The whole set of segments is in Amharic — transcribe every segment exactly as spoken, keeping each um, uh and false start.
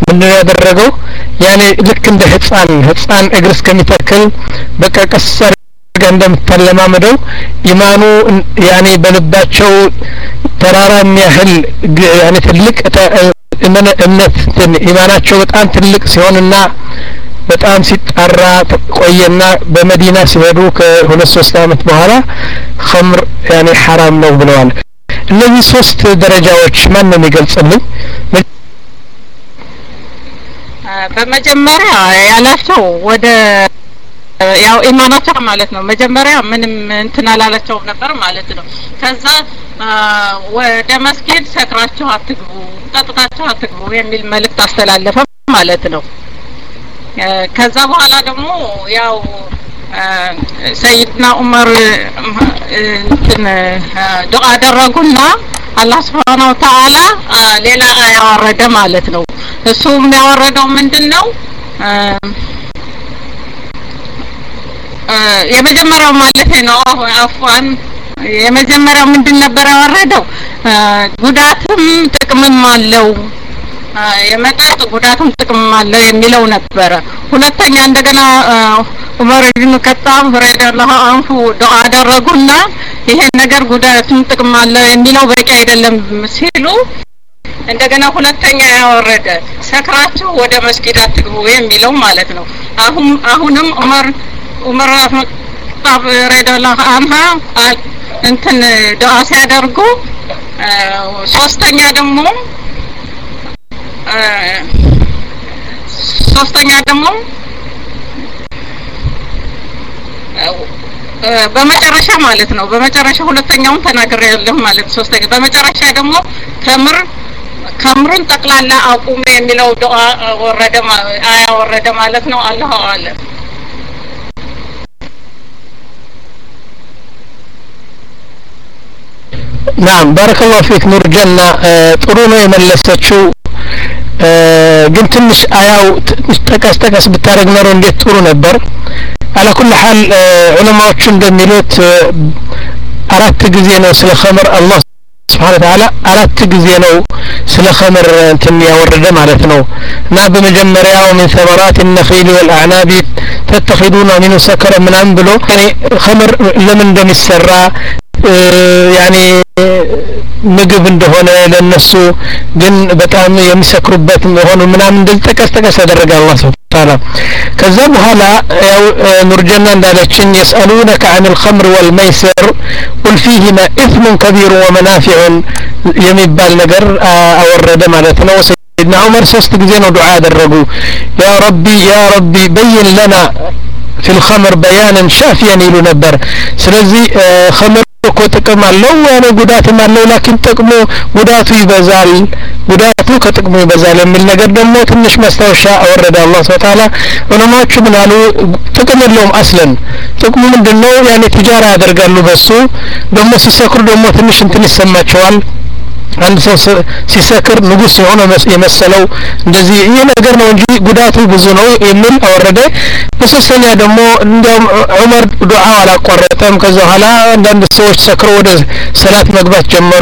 ምን ያደረገው ያኔ ልክ እንደ ህፃን ህፃን እግር እስከሚተክል በቃ ቀሰር እንደምትለማመደው ኢማኑ ያኔ በልባቸው ተራራም ያህል ያኔ ትልቅ እምነት ኢማናቸው በጣም ትልቅ ሲሆንና በጣም ሲጣራ ቆየና በመዲና ሲሄዱ ከሁለት ሶስት አመት በኋላ ኸምር ያኔ حرام ነው ብለዋል። እነዚህ ሶስት ደረጃዎች ማን ነው የሚገልጽልኝ? በመጀመሪያ ያላቸው ወደ ያው ኢማናቸው ማለት ነው መጀመሪያ ምንም እንትን አላላቸው ነበር ማለት ነው። ከዛ ወደ መስጊድ ሰክራቸው አትግቡ ጠጥታቸው አትግቡ የሚል መልእክት አስተላለፈ ማለት ነው። ከዛ በኋላ ደግሞ ያው ሰይድና ዑመር እንትን ዱዓ አደረጉና አላህ Subhanahu Wa Ta'ala ሌላ አያ ወረደ ማለት ነው። እሱም ያወረደው ምንድነው? የመጀመሪያው ማለት ነው አፍዋን የመጀመሪያው ምንድን ነበር ያወረደው? ጉዳትም ጥቅምም አለው የመጣጥ ጉዳትም ጥቅምም አለው የሚለው ነበር። ሁለተኛ እንደገና ዑመር ኢብኑ ከጣብ ረዲየላሁ ዐንሁ ዱዓ አደረጉና ይሄ ነገር ጉዳትም ጥቅም አለው የሚለው በቂ አይደለም ሲሉ እንደገና ሁለተኛ ያወረደ ሰክራችሁ ወደ መስጊድ አትግቡ የሚለው ማለት ነው። አሁን አሁንም ዑመር ዑመር ጣብ ረዲየላሁ ዐንሁ እንትን ዱዓ ሲያደርጉ ሶስተኛ ደግሞ ሶስተኛ ደግሞ በመጨረሻ ማለት ነው በመጨረሻ ሁለተኛውን ተናግሬያለሁ ማለት ሶስተኛ በመጨረሻ ደግሞ ከምር ከምሩን ጠቅላላ አቁሙ የሚለው ዱዓ ወረደ አያ ወረደ ማለት ነው። አላሁ አለም። نعم بارك الله فيك نور جنة ጥሩ ነው የመለሰችው ግን ትንሽ አያው ተቀስ ተቀስ ብታረግ ነው እንዴት ጥሩ ነበር። على كل حال ዑለማዎቹ እንደሚሉት አራት ጊዜ ነው ስለ ኸምር አላህ سبحانه وتعالى አራት ጊዜ ነው ስለ ኸምር እንትን ያወረደ ማለት ነው። እና በመጀመሪያው من ثمرات النخيل والأعناب تتخذون منه سكرا ምናምን ብሎ ያኔ ኸምር ለምን እንደሚሰራ ያኔ ምግብ እንደሆነ ለነሱ ግን በጣም የሚሰክሩበት መሆኑ ምናምን እንደተቀስ ተቀስ ያደረገ አላህ Subhanahu ከዛ በኋላ ያው ኑርጀና እንዳለችን يسألونك عن الخمر والميسر قل فيهما إثم كبير ومنافع የሚባል ነገር አወረደ ማለት ነው። ሰይድና ዑመር ሶስት ጊዜ ነው ዱዓ ያደረጉ يا ربي يا ربي بين لنا في الخمر بيانا شافيا ይሉ ነበር። ስለዚህ ኸምር እኮ ጥቅም አለው ያለ ጉዳትም አለው ላኪን ጥቅሙ ጉዳቱ ይበዛል ጉዳቱ ከጥቅሙ ይበዛል የሚል ነገር ደግሞ ትንሽ ማስታወሻ አወረደ አላህ Subhanahu Wa Ta'ala። ዑለማዎቹ ምን አሉ? ጥቅም የለውም አስለን ጥቅሙ ምንድነው? ያኔ ትጃራ ያደርጋሉ በሱ ደግሞ ሲሰክሩ ደግሞ ትንሽ እንትን ይሰማቸዋል። አንድ ሰው ሲሰክር ንጉስ የሆነ የመሰለው እንደዚህ ይሄ ነገር ነው እንጂ ጉዳቱ ብዙ ነው የሚል አወረደ። በሶስተኛ ደግሞ እንደውም ዑመር ዱዓ አላቋረጠም። ከዛ በኋላ አንዳንድ ሰዎች ሰክረው ወደ ሰላት መግባት ጀመሩ።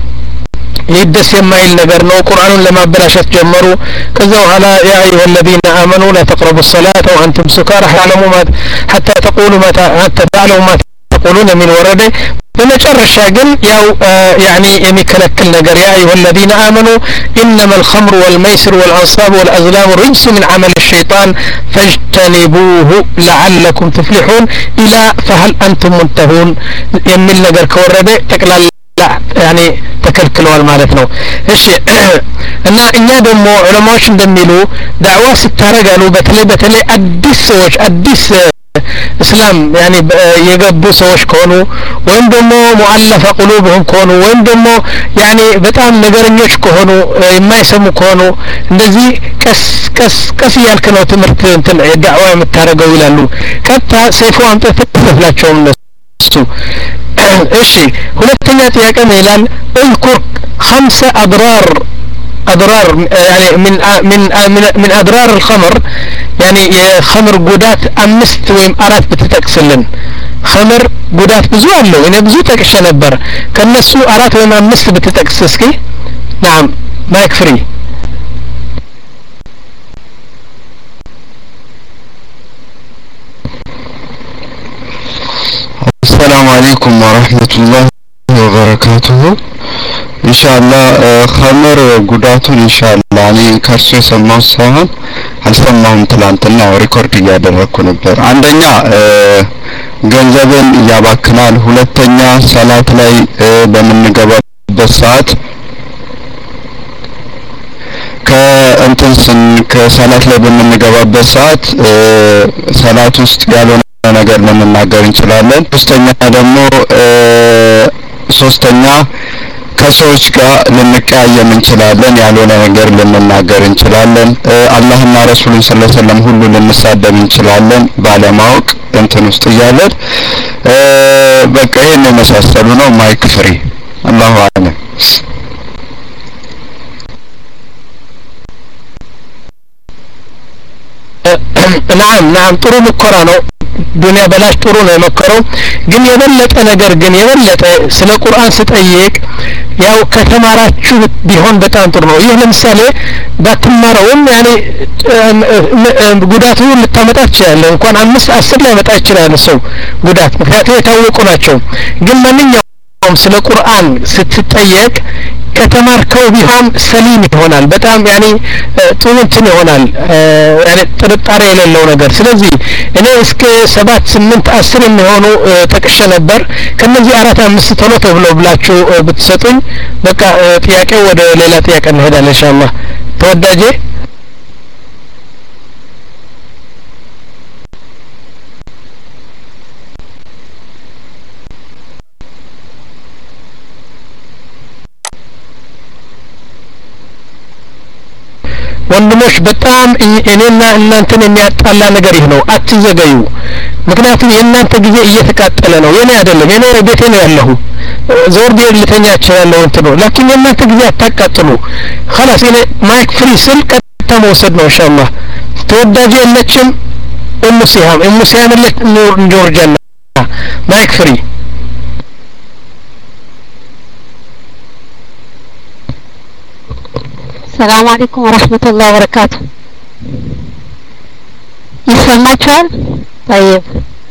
ይደስ የማይል ነገር ነው ቁርአኑን ለማበላሸት ጀመሩ። ከዛ በኋላ ያ አዩሀ الذين آمنوا لا تقربوا الصلاة وأنتم سكارى حتى تقولوا ما حتى تعلموا ما تقولون من ورده በመጨረሻ ግን ያው ያኒ የሚከለክል ነገር ያ አዩሀ الذين آمنوا إنما الخمر والميسر والأنصاب والأزلام رجس من عمل الشيطان فاجتنبوه لعلكم تفلحون إلى فهل أنتم منتهون የሚል ነገር ከወረደ ጠቅላላ ያኒ ተከልክለዋል ማለት ነው። እሺ እና እኛ ደግሞ ዑለማዎች እንደሚሉ ዳዕዋ ስታረጋሉ በተለይ በተለይ አዲስ ሰዎች አዲስ እስላም ያኒ የገቡ ሰዎች ከሆኑ ወይም ደግሞ ሙአለፈ ቁሉብሁም ከሆኑ ወይም ደግሞ ያኒ በጣም ነገረኞች ከሆኑ የማይሰሙ ከሆኑ እንደዚህ ቀስ ቀስ ቀስ ያልክ ነው ትምህርት እንትን ዳዕዋ የምታረገው ይላሉ። ቀጥታ ሰይፉ አምጥተህ ትፈላቸው እነሱ። እሺ ሁለተኛ ጥያቄ ነው ይላል اذكر خمسة أضرار أضرار يعني من من من, من أضرار الخمر يعني خمر قدات أمست ويم أرات بتتكسلن خمر قدات ብዙ አለው እኔ ብዙ ተከሸ ነበር ከነሱ አራት ወይም አምስት በተጠቅስስኪ نعم مايك فري عليكم ورحمة الله وبركاته. إن شاء الله خمر ጉዳቱን إن شاء الله እኔ ከርሱ የሰማሁት ሳይሆን አልሰማሁም ትላንትና ሪኮርድ እያደረኩ ነበር። አንደኛ ገንዘብን ያባክናል፣ ሁለተኛ ሰላት ላይ በምንገባበት ሰዓት ከእንትን ስን ከሰላት ላይ በምንገባበት ሰዓት ሰላት ውስጥ ያልሆነ ነገር ለመናገር እንችላለን። ሶስተኛ ደግሞ ሶስተኛ ከሰዎች ጋር ልንቀያየም እንችላለን፣ ያልሆነ ነገር ልንናገር እንችላለን። አላህና ረሱሉን ሰለላሁ ዐለይሂ ወሰለም ሁሉ ልንሳደብ እንችላለን ባለማወቅ እንትን ውስጥ እያለን በቃ ይሄን የመሳሰሉ ነው። ማይክ ፍሪ። አላሁ አለም። نعم نعم ጥሩ ሙከራ ነው። ዱንያ በላሽ ጥሩ ነው የመከረው። ግን የበለጠ ነገር ግን የበለጠ ስለ ቁርአን ስጠይቅ ያው ከተማራችሁ ቢሆን በጣም ጥሩ ነው። ይህ ለምሳሌ ባትማረውም ያኔ ጉዳቱ ልታመጣ ትችላለህ። እንኳን አምስት አስር ላይ መጣ ይችላል ሰው ጉዳት፣ ምክንያቱም የታወቁ ናቸው። ግን ማንኛውም ስለ ቁርአን ስትጠየቅ ከተማርከው ቢሆን ሰሊም ይሆናል። በጣም ያኔ ጥሩ እንትን ይሆናል፣ ያኔ ጥርጣሬ የሌለው ነገር። ስለዚህ እኔ እስከ ሰባት ስምንት አስር የሚሆኑ ጠቅሼ ነበር። ከነዚህ አራት አምስት ቶሎ ተብሎ ብላችሁ ብትሰጡኝ በቃ ጥያቄው ወደ ሌላ ጥያቄ እንሄዳለን ኢንሻአላህ። ተወዳጄ ወንድሞች በጣም እኔና እናንተን የሚያጣላ ነገር ይህ ነው። አትዘገዩ፣ ምክንያቱም የእናንተ ጊዜ እየተቃጠለ ነው። የኔ አይደለም፣ የኔ ቤቴ ነው ያለሁ። ዞር ቢል ልተኛ እችላለሁ እንትን ነው። ላኪን የእናንተ ጊዜ አታቃጥሉ። خلاص እኔ ማይክ ፍሪ ስል ቀጥታ መውሰድ ነው ኢንሻአላህ። ተወዳጅ የለችም ኡሙ ሲሃም ኡሙ ሲሃም ለች ኑር ጆርጃና ማይክ ፍሪ። السلام عليكم ورحمة الله وبركاته. يسمعكم؟ طيب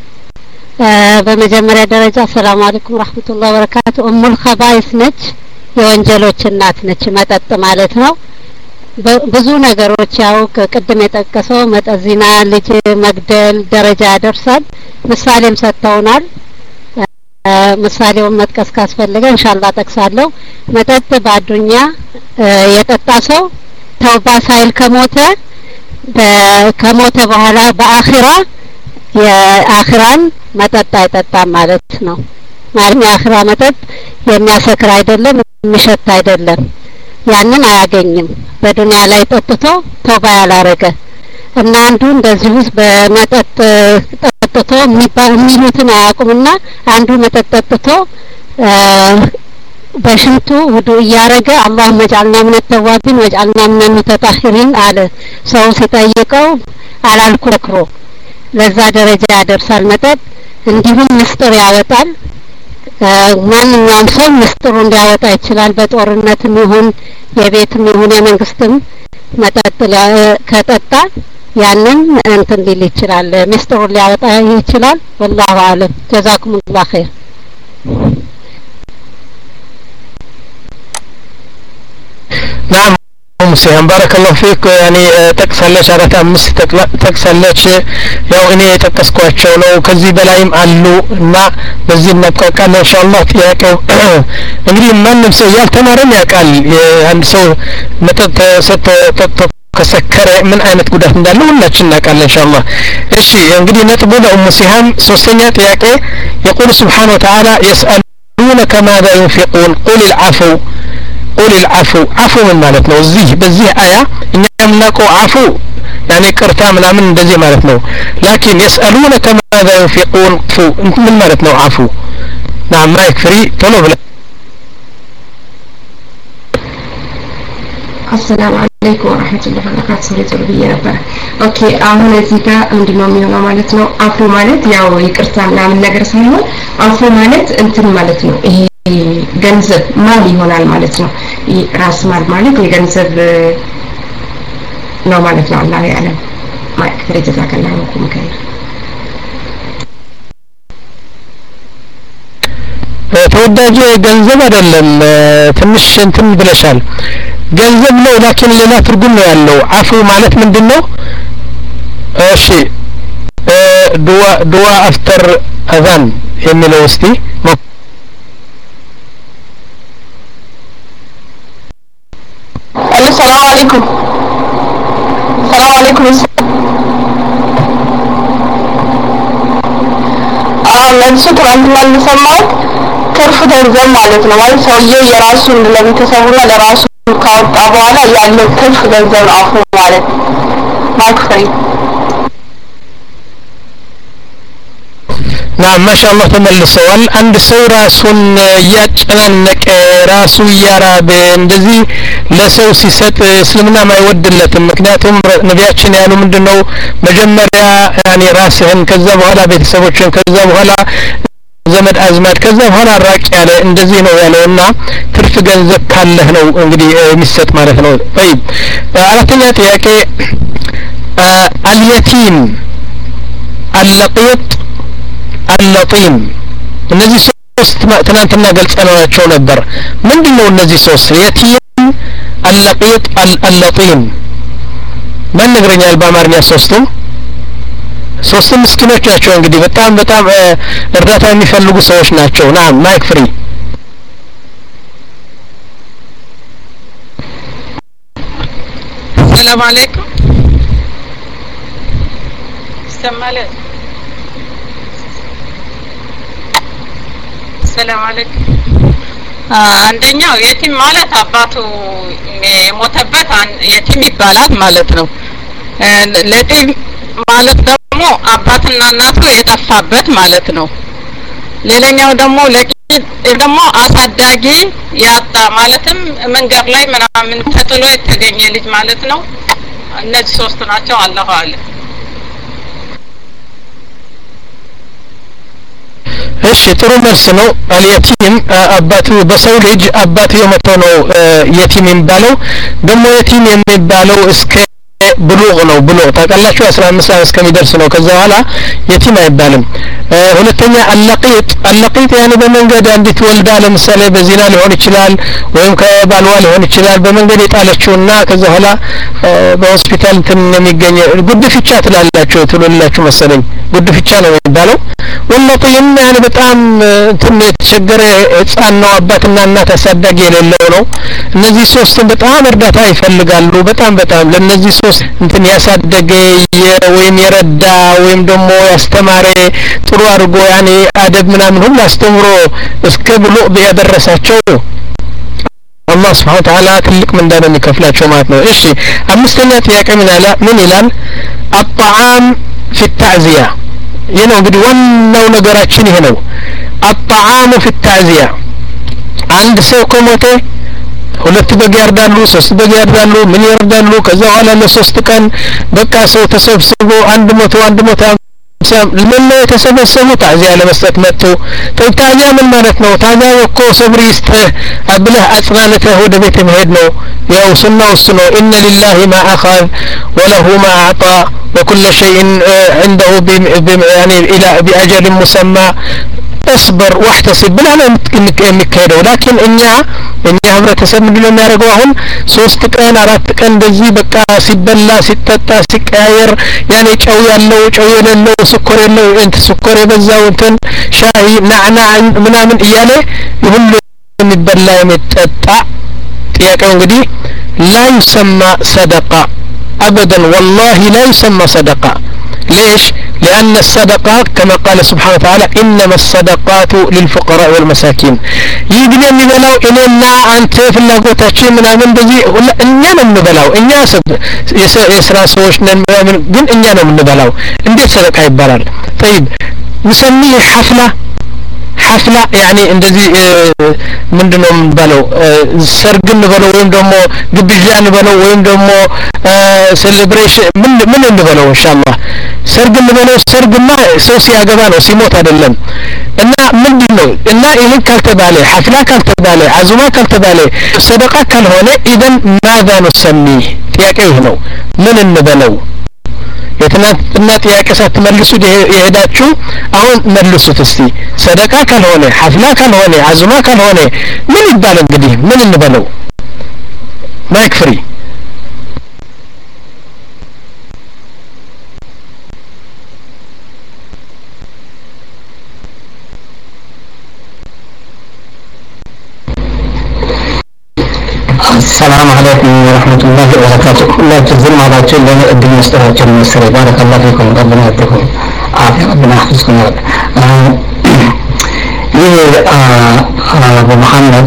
በመጀመሪያ ደረጃ ሰላም አለይኩም ወራህመቱላሂ ወበረካቱ። ኡሙል ኸባኢስ ነች፣ የወንጀሎች እናት ነች መጠጥ ማለት ነው። ብዙ ነገሮች ያው ቅድም የጠቀሰው መጠጥ፣ ዚና፣ ልጅ መግደል ደረጃ ያደርሳል። ምሳሌም ሰጥተውናል። ምሳሌውን መጥቀስ ካስፈለገ ኢንሻአላህ ጠቅሳለሁ። መጠጥ በአዱኛ የጠጣ ሰው ተውባ ሳይል ከሞተ ከሞተ በኋላ በአኺራ የአኺራን መጠጥ አይጠጣም ማለት ነው። ማለት የአኺራ መጠጥ የሚያሰክር አይደለም፣ የሚሸት አይደለም። ያንን አያገኝም። በዱንያ ላይ ጠጥቶ ተውባ ያላረገ እና አንዱ እንደዚህ በመጠጥ ጠጥቶ የሚሉትን አያውቁምና አንዱ መጠጥ ጠጥቶ በሽንቱ ውዱ እያረገ አላሁመ ጀዐልና ሚነ ተዋቢን ወጀዐልና ሚነ ሙተጣሂሪን አለ። ሰው ሲጠይቀው አላልኩ ለክሮ ለዛ ደረጃ ያደርሳል መጠጥ። እንዲሁም ምስጢር ያወጣል። ማንኛውም ሰው ምስጢሩን ሊያወጣ ይችላል። በጦርነትም ይሁን የቤትም ይሁን የመንግስትም መጠጥ ከጠጣ ያንን እንትን ሊል ይችላል፣ ምስጢሩን ሊያወጣ ይችላል። والله اعلم جزاكم الله خير. نعم ሙስሊም ባረከላሁ ፊክ። ያኔ ተቅሰለሽ አራት አምስት ተቅሰለሽ ያው እኔ የተቀስኳቸው ነው። ከዚህ በላይም አሉ እና በዚህ እናብቃቃለን ኢንሻአላህ። ጥያቄው እንግዲህ ማንም ሰው ያልተማረም ያውቃል። አንድ ሰው መጠጥ ሰጥቶ ከሰከረ ምን አይነት ጉዳት እንዳለው ሁላችን እናውቃለን ኢንሻአላህ። እሺ እንግዲህ ነጥቡ ለኡሙ ሲሃም ሶስተኛ ጥያቄ يقول سبحانه وتعالى يسألونك ماذا ينفقون قل العفو قل العفو عفو من ማለት ነው። እዚህ በዚህ አያ እኛ የምናውቀው አፉ ያኔ ቅርታ ምናምን እንደዚህ ማለት ነው። ላኪን يسألونك ماذا ينفقون ፉ ምን ማለት ነው አፉ? نعم ማይክ ፍሪ ቶሎ ብለ السلام عليكم ورحمة الله وبركاته. سوري تربية نبرة. أوكي أهون زيكا عندنا ميونا مالتنا عفو مالت ياو يكرتان نعمل نجر سهلون. عفو مالت أنتم مالتنا إيه ገንዘብ ማል ይሆናል ማለት ነው። ራስ ማል ማለት የገንዘብ ነው ማለት ነው። አላህ ያለም ማይክ ተረጃከላሁ ኩም ከይር ተወዳጅ ገንዘብ አይደለም ትንሽ እንትን ብለሻል ገንዘብ ነው ላኪን ሌላ ትርጉም ነው ያለው አፉ ማለት ምንድነው እሺ ዱዋ ዱዋ አፍተር አዛን የሚለው እስቲ السلام عليكم السلام عليكم መልሱ ትናንትና እንደሰማሁት ትርፍ ገንዘብ ማለት ነው ማለት ሰውየው የራሱን ለቤተሰቡና ለራሱ ካወጣ በኋላ ያለው ትርፍ ገንዘብ አፉ ማለት ማክፈሪ نعم ما شاء الله ተመልሰዋል አንድ ሰው ራሱን ያጨናነቀ ራሱ ያራበ እንደዚህ ለሰው ሲሰጥ እስልምና ማይወድለትም ምክንያቱም ነቢያችን ያሉ ምንድነው መጀመሪያ ያኒ ራስህን ከዛ በኋላ ቤተሰቦችን ከዛ በኋላ ዘመድ አዝማድ ከዛ በኋላ ራቅ ያለ እንደዚህ ነው ያለውና ትርፍ ገንዘብ ካለህ ነው እንግዲህ የሚሰጥ ማለት ነው طيب አራተኛ ጥያቄ اليتيم اللقيط اللطيم እነዚህ ሶስት ትናንትና ገልጸናቸው ነበር ምንድነው እነዚህ ሶስት የቲም اللقيط اللطيم ማን ነገረኛል በአማርኛ ሶስቱም ሶስቱም ምስኪኖች ናቸው እንግዲህ በጣም በጣም እርዳታ የሚፈልጉ ሰዎች ናቸው ናም ማይክ ፍሪ ሰላም አለይኩም ሰማለ ሰላም አለይኩም አንደኛው የቲም ማለት አባቱ የሞተበት የቲም ይባላል ማለት ነው ለቲም ማለት ደግሞ አባትና እናቱ የጠፋበት ማለት ነው ሌላኛው ደግሞ ለቂት ደግሞ አሳዳጊ ያጣ ማለትም መንገድ ላይ ምናምን ተጥሎ የተገኘ ልጅ ማለት ነው እነዚህ ሶስት ናቸው አላሁ አለ እሺ ጥሩ መልስ ነው አልየቲም አባቱ በሰው ልጅ አባቱ የሞተ ነው የቲም የሚባለው ደግሞ የቲም የሚባለው እስከ ብሉግ ነው ብሉግ ታውቃላችሁ አስራ አምስት ዓመት እስከሚደርስ ነው ከዛ በኋላ የቲም አይባልም ሁለተኛ አልለቂጥ አልለቂጥ ያኔ በመንገድ አንዲት ወልዳ ለምሳሌ በዚና ሊሆን ይችላል ወይም ከባልዋ ሊሆን ይችላል በመንገድ የጣለችውና ከዛ በኋላ በሆስፒታል እንትን የሚገኝ ጉድፍቻ ትላላችሁ ትሉላችሁ መሰለኝ ጉድፍቻ ነው የሚባለው ወለጠይም ያኔ በጣም እንትን የተቸገረ ህፃን ነው አባትና እናት አሳዳጊ የሌለው ነው እነዚህ ሶስቱም በጣም እርዳታ ይፈልጋሉ በጣም በጣም ለነዚህ ሶስት እንትን ያሳደገ ወይም የረዳ ወይም ደግሞ ያስተማረ ጥሩ አድርጎ ያኔ አደብ ምናምን ሁሉ አስተምሮ እስከ ብሉግ ቢያደረሳቸው አላህ Subhanahu Wa Ta'ala ትልቅ ምንዳ ነው የሚከፍላቸው ማለት ነው እሺ አምስተኛ ጥያቄ ምን አለ ምን ይላል الطعام في التعزية ይሄ ነው እንግዲህ ዋናው ነገራችን ይሄ ነው الطعام في التعزية አንድ ሰው ከሞተ ሁለት በግ ያርዳሉ ሶስት በግ ያርዳሉ ምን ያርዳሉ ከዛ በኋላ ለሶስት ቀን በቃ ሰው ተሰብስቦ አንድ መቶ አንድ መቶ ለምን የተሰበሰቡ ታዚያ ለመስጠት መጥቶ ታዚያ ምን ማለት ነው ታዚያ እኮ ሰብር ይስጥህ አብለህ አጽናንተህ ወደ ቤት መሄድ ነው ያው ሱናው እሱ ነው ኢነ ሊላሂ ማ አኸذ ወለሁ ማ አዕጣ وكل شيء عنده يعني الى باجل مسمى اصبر واحتسب بلا ነው የሚካሄደው ላኪን እኛ እኛ ህብረተሰብ ምንድነው የሚያደርገው አሁን ሶስት ቀን አራት ቀን በዚህ በቃ ሲበላ ሲጠጣ ሲቀያየር ያኔ ጨው ያለው ጨው የሌለው ስኳር የለው እንት ስኳር የበዛው እንትን ሻይ ናዕና ምናምን እያለ ሁሉ የሚበላ የሚጠጣ ጥያቄው እንግዲህ لا يسمى صدقه ابدا والله لا يسمى صدقه ليش لأن الصدقات كما قال سبحانه وتعالى إنما الصدقات للفقراء والمساكين يجب أن يبلغ إننا أنت في اللغوتاتي من أمن بذي إننا نبلغ إننا يسرى سوشنا من قل إننا نبلغ إندي صدقاء يبلغ طيب نسميه حفلة حفلة يعني እንደዚህ ምንድነው የምንበለው ሰርግ እንበለው ወይም ደግሞ ግብዣ እንበለው ወይም ደግሞ ሴሌብሬሽን ምን ምን እንበለው ኢንሻአላህ ሰርግ እንበለው ሰርግማ ሰው ሲያገባ ነው ሲሞት አይደለም እና ምንድነው እና ይሄን ካልተባለ ሐፍላ ካልተባለ አዙማ ካልተባለ ሰደቃ ካልሆነ ኢደን ማዛ نسميه ጥያቄው ነው ምን እንበለው የትናንትና ጥያቄ ሳትመልሱ የሄዳችሁ አሁን መልሱት እስቲ ሰደቃ ካልሆነ ሐፍላ ካልሆነ አዝማ ካልሆነ ምን ይባል እንግዲህ ምን እንበለው ማይክ ፍሪ السلام عليكم ورحمة الله وبركاته. لا تزل على جل الدين مستوى جل مستوى بارك الله فيكم ربنا يديكم عافية ربنا يحفظكم يا رب. أبو محمد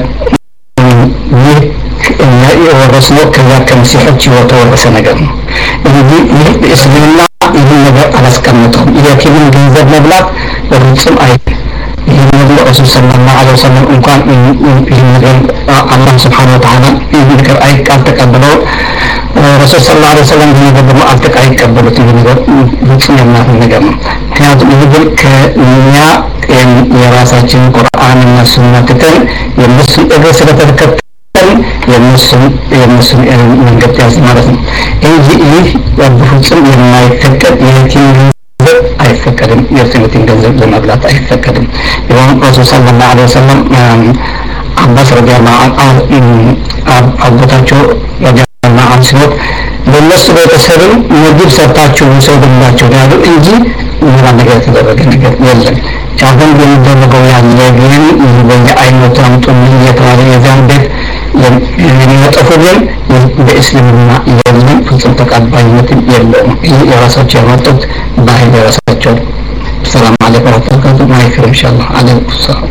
والرسول كذا كمسيح جوته ورسنجم. ini Bismillah ini negara alas kamutum. Ia kini genzer meblat berunsum air. Ini Rasul sallallahu alaihi wasallam ungkap ini Allah subhanahu wa ta'ala ini negara air kata kabelo Rasul sallallahu alaihi wasallam ini negara air kata kabelo itu negara berunsum yang mana negara. Hanya itu ini kerana yang ia rasa cing Quran dan Sunnah kita yang Muslim itu sudah terdekat yang Muslim yang Muslim yang mengerti asmaul ini ini yang berunsum yang naik terdekat yang tinggi አይፈቀድም የትንትን ገንዘብ ለመብላት አይፈቀድም ይሁን ረሱል ሰለላሁ ዐለይሂ ወሰለም አባስ ረዲየላሁ ዐንሁ አባታቸው ረዲየላሁ ዐንሁ ሲሞት ለነሱ ቤተሰብም ምግብ ሰርታችሁ ሰውላችሁ ያሉ እንጂ ሌላ ነገር ተደረገ ነገር የለም አሁን የሚደረገው ያለ ግን በየአይነቱ አምጡን እየተባለ የዛን ቤት የሚመጣው ግን በእስልምና የለም ፍጹም ተቀባይነት የለውም ይህ የራሳቸው ያመጡት ባህል የራሳቸው ሰላም አለይኩም ወራህመቱላሂ ወበረካቱሁ ኢንሻአላህ አለይኩም ሰላም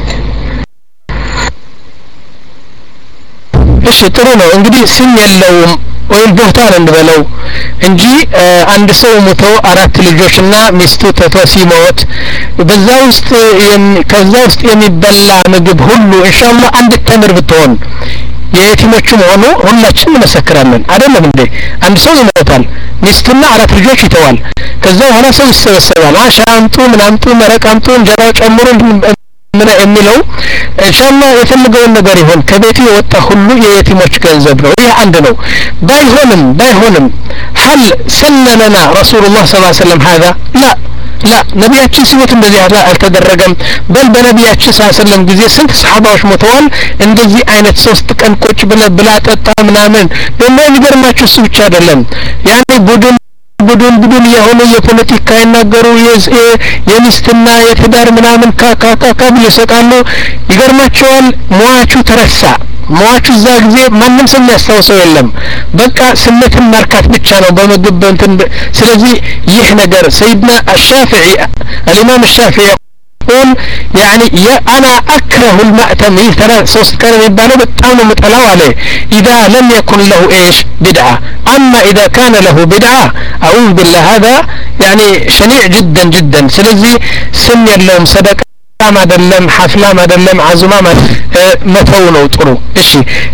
እሺ ጥሩ ነው እንግዲህ ስም የለውም ወይም ቦታን እንበለው እንጂ አንድ ሰው ሞቶ አራት ልጆችና ሚስቱ ተተሲሞት በዛ ውስጥ ከዛ ውስጥ የሚበላ ምግብ ሁሉ ኢንሻአላህ አንድ ተምር ብትሆን የየቲሞቹ ሆኖ ሁላችንም እንመሰክራለን አይደለም እንዴ አንድ ሰው ይሞታል ሚስቱና አራት ልጆች ይተዋል ከዛ በኋላ ሰው ይሰበሰባል አሻንቱ ምናምጡ መረቃምጡ እንጀራ ጨምሩ ምን የሚለው ኢንሻአላህ የፈለገውን ነገር ይሁን ከቤቱ የወጣ ሁሉ የየቲሞች ገንዘብ ነው ይሄ አንድ ነው ባይሆንም ባይሆንም هل سنننا رسول الله صلى الله عليه وسلم هذا لا لا ነብያችን ሲሞት እንደዚህ አልተደረገም በል በነብያችን ሰለላሁ ዐለይሂ ወሰለም ጊዜ ስንት ሰሃባዎች ሞተዋል እንደዚህ አይነት ሶስት ቀን ቁጭ ብለ ብላ ጠጣ ምናምን ደግሞ የሚገርማችሁ እሱ ብቻ አይደለም ያኔ ቡድን ቡድን ቡድን የሆነ የፖለቲካ ይናገሩ የሚስትና የትዳር ምናምን ካካካ ይሰቃሉ ይገርማቸዋል ሟቹ ተረሳ ሟቹ እዛ ጊዜ ማንም ሰው ያስተዋሰው የለም በቃ ስሜትን ማርካት ብቻ ነው በመግብ እንትን ስለዚህ ይህ ነገር ሰይድና አሻፊዒ الامام الشافعي يقول يعني انا اكره المأتم ترى ሶስት ቀን የሚባለው በጣም ነው መጠላው አለ اذا لم يكن له ايش بدعه اما اذا كان له بدعه اعوذ بالله هذا يعني شنيع جدا جدا ስለዚህ ስም የለውም ሰደቃ ማደለም ሐፍላ ማደለም አዙማ መተው ነው ጥሩ እሺ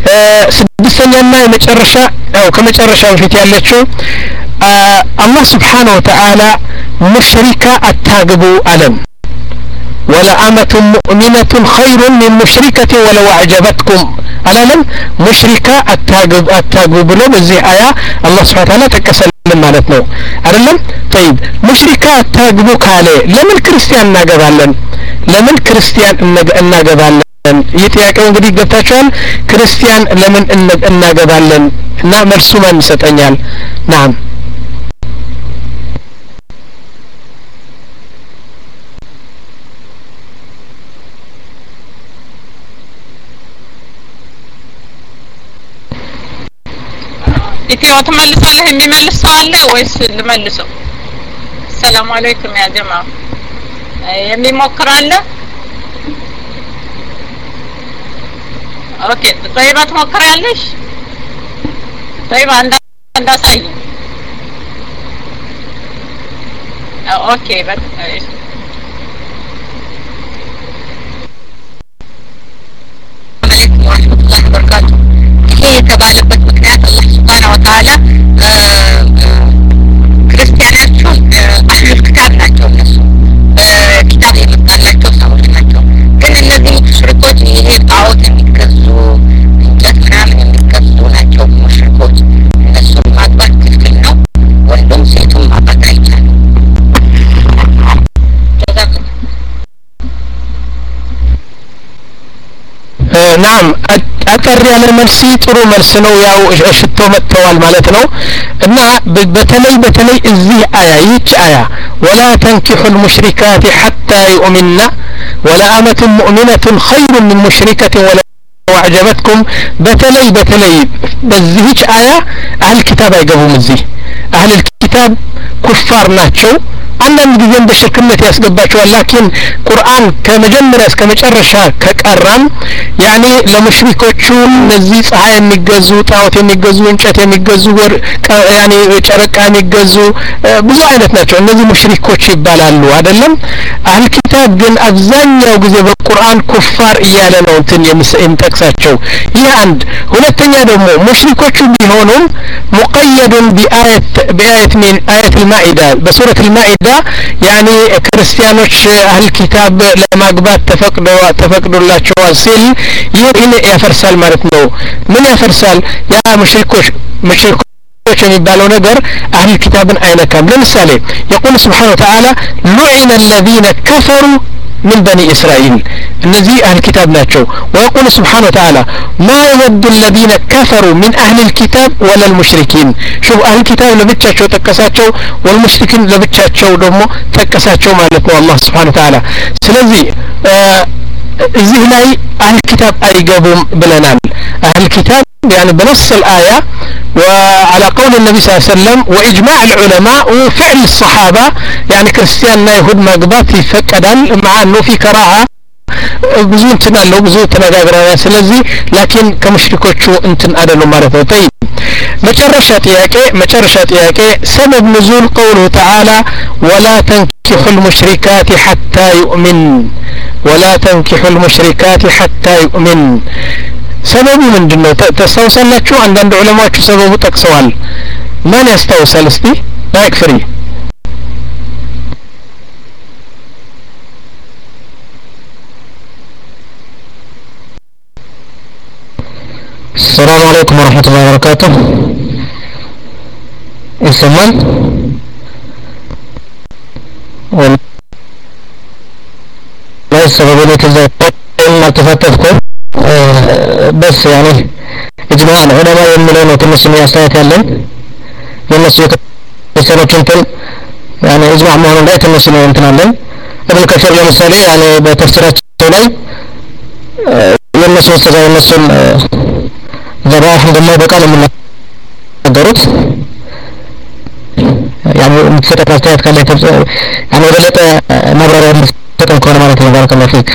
ስድስተኛና የመጨረሻ ያው ከመጨረሻው ፊት ያለችው አላህ Subhanahu Wa Ta'ala ሙሽሪካ አታግቡ አለም ولا أمة مؤمنة خير من مشركة ولو أعجبتكم ألم مشركة التاجب التاجب بلو بزي آية الله سبحانه وتعالى تكسل من مالتنا ألم طيب مشركة التاجبو كالي لمن كريستيان ناقبالن لمن كريستيان ناقبالن يتياكم እንግዲህ ገብታችኋል ክርስቲያን ለምን እናገባለን እና መልሱ ማን ይሰጠኛል نعم ኢትዮ ተመልሳለህ የሚመልሰው አለ ወይስ ልመልሰው ሰላም አለይኩም ያ ጀማ የሚሞክር አለ ኦኬ طيب ትሞክሪያለሽ طيب አንዳ እንዳሳይ ኦኬ በቃ አለይኩም ወራህመቱላሂ ወበረካቱ ይሄ የተባለበት ምክንያት አላህ Subhanahu Wa Ta'ala ክርስቲያኖቹ አህሉል ኪታብ ናቸው እነሱ በኪታብ የመጣላቸው ሰዎች ናቸው ግን እነዚህ ሙሽሪኮች ይሄ ጣዖት የሚገዙ እንጨት ምናምን የሚገዙ ናቸው ሙሽሪኮች እነሱን ማግባት ክልክል ነው ወንዱም ሴቱም ማግባት አይቻልም ናም አጠር ያለ መልሲ ጥሩ መልስ ነው ያው እሽቶ መጥተዋል ማለት ነው እና በተለይ በተለይ እዚህ አያ ይች አያ ወላ ተንኪሑ المشركات حتى يؤمنن ولا أمة مؤمنة خير من مشركة ولا وعجبتكم بتلي بتلي بزيج آية أهل الكتاب يقبوا مزيه أهل الكتاب كفار ناتشو አንዳንድ ጊዜም በሽርክነት ያስገባቸዋል ላኪን ቁርአን ከመጀመሪያ እስከ መጨረሻ ከቀራም ያኒ ለሙሽሪኮቹ እነዚህ ፀሐይ የሚገዙ ጣዖት የሚገዙ እንጨት የሚገዙ ወር ያኒ ጨረቃ የሚገዙ ብዙ አይነት ናቸው እነዚህ ሙሽሪኮች ይባላሉ አይደለም አህል ኪታብ ግን አብዛኛው ጊዜ በቁርአን ኩፋር እያለ ነው እንትን የሚጠቅሳቸው ይህ አንድ ሁለተኛ ደግሞ ሙሽሪኮቹ ቢሆኑም ሙቀየዱን ቢአየት ቢአየት من آية المائدة بسورة المائدة يعني ክርስቲያኖች አህል ኪታብ ለማግባት ተፈቅደው ተፈቅዶላቸዋል ሲል ይህን ያፈርሳል ማለት ነው ምን ያፈርሳል ያ ሙሽሪኮች ሙሽሪኮች የሚባለው ነገር አህል ኪታብን አይነካም ለምሳሌ يقول سبحانه وتعالى لعن الذين كفروا من بني إسرائيل الذي أهل الكتاب ناتشو ويقول سبحانه وتعالى ما يود الذين كفروا من أهل الكتاب ولا المشركين شوف أهل الكتاب لبتشاتشو تكساتشو والمشركين لبتشاتشو دمو تكساتشو مالتنا الله سبحانه وتعالى سلذي آه እዚህ ላይ أهل الكتاب أيقابهم بلنان أهل الكتاب يعني بنص الآية وعلى قول النبي صلى الله عليه وسلم وإجماع العلماء وفعل الصحابة يعني كريستيان يهود مقبات يفكدان مع أنه في كراهة ብዙ እንትን አለው ብዙ ተነጋግረናል ስለዚህ ላኪን ከሙሽሪኮቹ እንትን አደሉ ማለት ነው طيب መጨረሻ ጥያቄ መጨረሻ ጥያቄ ሰበብ نزول قوله تعالى ولا تنكحوا المشركات حتى يؤمن ولا تنكحوا المشركات حتى يؤمن ሰበቡ ምንድነው ተስተውሳላችሁ አንዳንድ ዑለማዎቹ ሰበቡ ጠቅሰዋል ማን ያስተውሳል እስቲ ማይክ ፍሪ السلام عليكم ورحمة الله وبركاته يسمون والله السبب اللي كذا ما تفتفكم بس يعني اجماع العلماء يملون وتنسوا مياسات يلن ينسوا يكسروا كنتم يعني اجماع مهون لا تنسوا ينتنالن ابن كثير يمثالي يعني بتفسيرات لي ينسوا استجاب ينسوا ذرا الحمد لله بقال من الدروس يعني متفتح استاذ كان يعني ولت مبرر مفتح كون مالك بارك الله فيك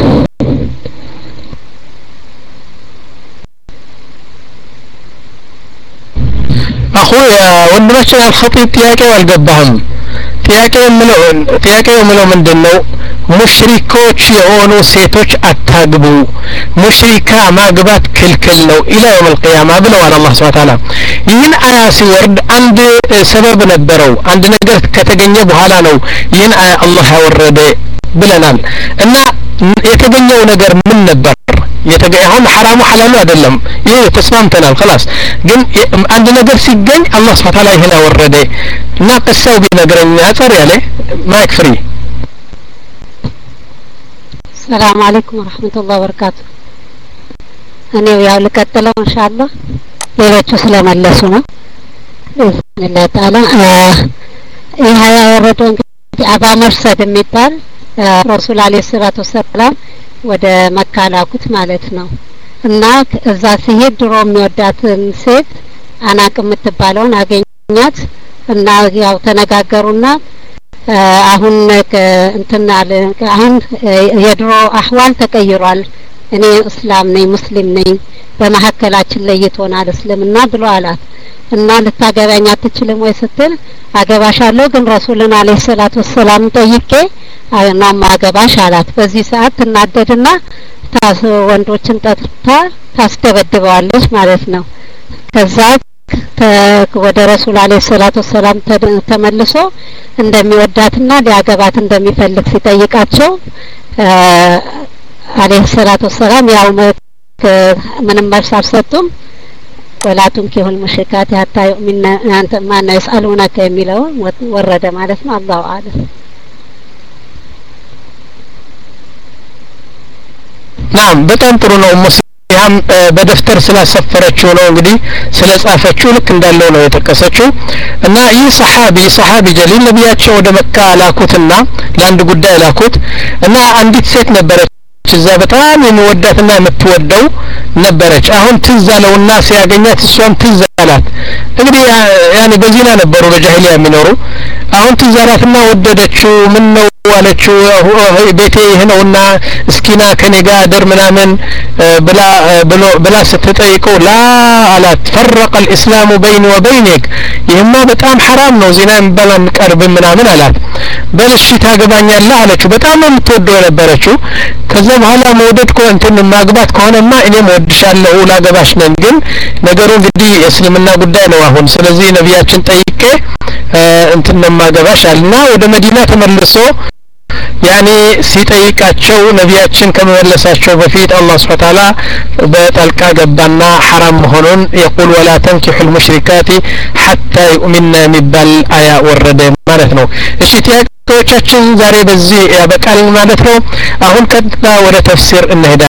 اخويا ወንድማችን አልخطيب ጥያቄው አልገባህም ጥያቄው ምለው ጥያቄው ምለው ምንድነው ሙሽሪኮች የሆኑ ሴቶች አታግቡ ሙሽሪካ ማግባት ክልክል ነው ኢላ يوم القيامه ብለዋል አላህ Subhanahu Wa Ta'ala ይህን አያ ሲወርድ አንድ ሰበብ ነበረው አንድ ነገር ከተገኘ በኋላ ነው ይህን አያ አላህ ያወረደ ብለናል እና የተገኘው ነገር ምን ነበር የተገኘው حرام حلال አይደለም ይሄ ተስማምተናል خلاص ግን አንድ ነገር ሲገኝ አላህ Subhanahu Wa Ta'ala ይሄን ያወረደ እና ቀሳው ቢነግረኝ አጥር ያለ ማይክ ፍሪ السلام عليكم ورحمة الله وبركاته እኔ ያው ልቀጥለው ኢንሻአላህ ሌሎቹ ስለመለሱ ነው ቢስሚላህ ተዓላ ይሄ ያወረደው እንግዲህ አባ መርሰድ የሚባል ረሱል አለይሂ ሰላቱ ወሰላም ወደ መካ ላኩት ማለት ነው እና እዛ ሲሄድ ድሮ የሚወዳትን ሴት አናቅ የምትባለውን አገኛት እና ያው ተነጋገሩና አሁን እንትና አሁን የድሮ አህዋል ተቀይሯል እኔ እስላም ነኝ ሙስሊም ነኝ በመሐከላችን ለይቶናል እስልምና ብሎ አላት እና ልታገባኝ አትችልም ወይ ስትል አገባሻለሁ ግን ረሱልን አለይሂ ሰላቱ ወሰላም ጠይቄ አይና ማገባሽ አላት በዚህ ሰዓት ተናደድና ታስ ወንዶችን ጠርታ ታስደበድበዋለች ማለት ነው ከዛ ወደ ረሱል አለይሂ ሰላቱ ወሰላም ተመልሶ እንደሚወዳትና ሊያገባት እንደሚፈልግ ሲጠይቃቸው አለይሂ ሰላቱ ወሰላም ያው ምንም መልስ አልሰጡም ወላቱም ከሁል ሙሽሪካት hatta yu'minna አንተ ማን ይስአሉናከ የሚለው ወረደ ማለት ነው አላሁ አለም ናም በጣም ጥሩ ነው ሙስሊም ያም በደፍተር ስላሰፈረችው ነው እንግዲህ ስለጻፈችው ልክ እንዳለው ነው የተከሰችው እና ይህ ሰሃቢ ሰሃቢ ጀሊል ነብያቸው ወደ መካ ላኩትና ለአንድ ጉዳይ ላኩት እና አንዲት ሴት ነበረች እዛ በጣም የሚወዳትና የምትወደው ነበረች አሁን ትዝ አለውና ሲያገኛት እሷም ትዝ አላት እንግዲህ ያኔ በዚና ነበሩ በጃሂሊያ የሚኖሩ አሁን ትዝ አላትና ወደደችው ምን ነው አለችው ቤቴ ይሄነውና እስኪና ከኔ ጋር አድር ምናምን ብላ ብሎ ብላ ስትጠይቀው ላ አላት فرق الاسلام بيني وبينك ይሄማ በጣም حرام ነው ዚና የሚባል ቀርብ ምናምን አላት በልሽ ታገባኛለህ አለችው በጣም ነው የምትወደው ነበረችው ከዛ በኋላ መውደድ እንትን ማግባት ከሆነማ እኔም ወድሻለሁ ላገባሽ ነኝ ግን ነገሩ እንግዲህ እስልምና ጉዳይ ነው አሁን ስለዚህ ነብያችን ጠይቄ እንትን ማገባሽ አለና ወደ መዲና ተመልሶ ያኔ ሲጠይቃቸው ነብያችን ከመመለሳቸው በፊት አላህ Subhanahu Wa Ta'ala በጠልቃ ገባና حرام መሆኑን يقول ولا تنكحوا المشركات حتى يؤمنن የሚባል አያ ወረደ ማለት ነው እሺ ጥያቄዎቻችን ዛሬ በዚህ ያበቃል ማለት ነው አሁን ቀጥታ ወደ ተፍሲር እንሄዳለን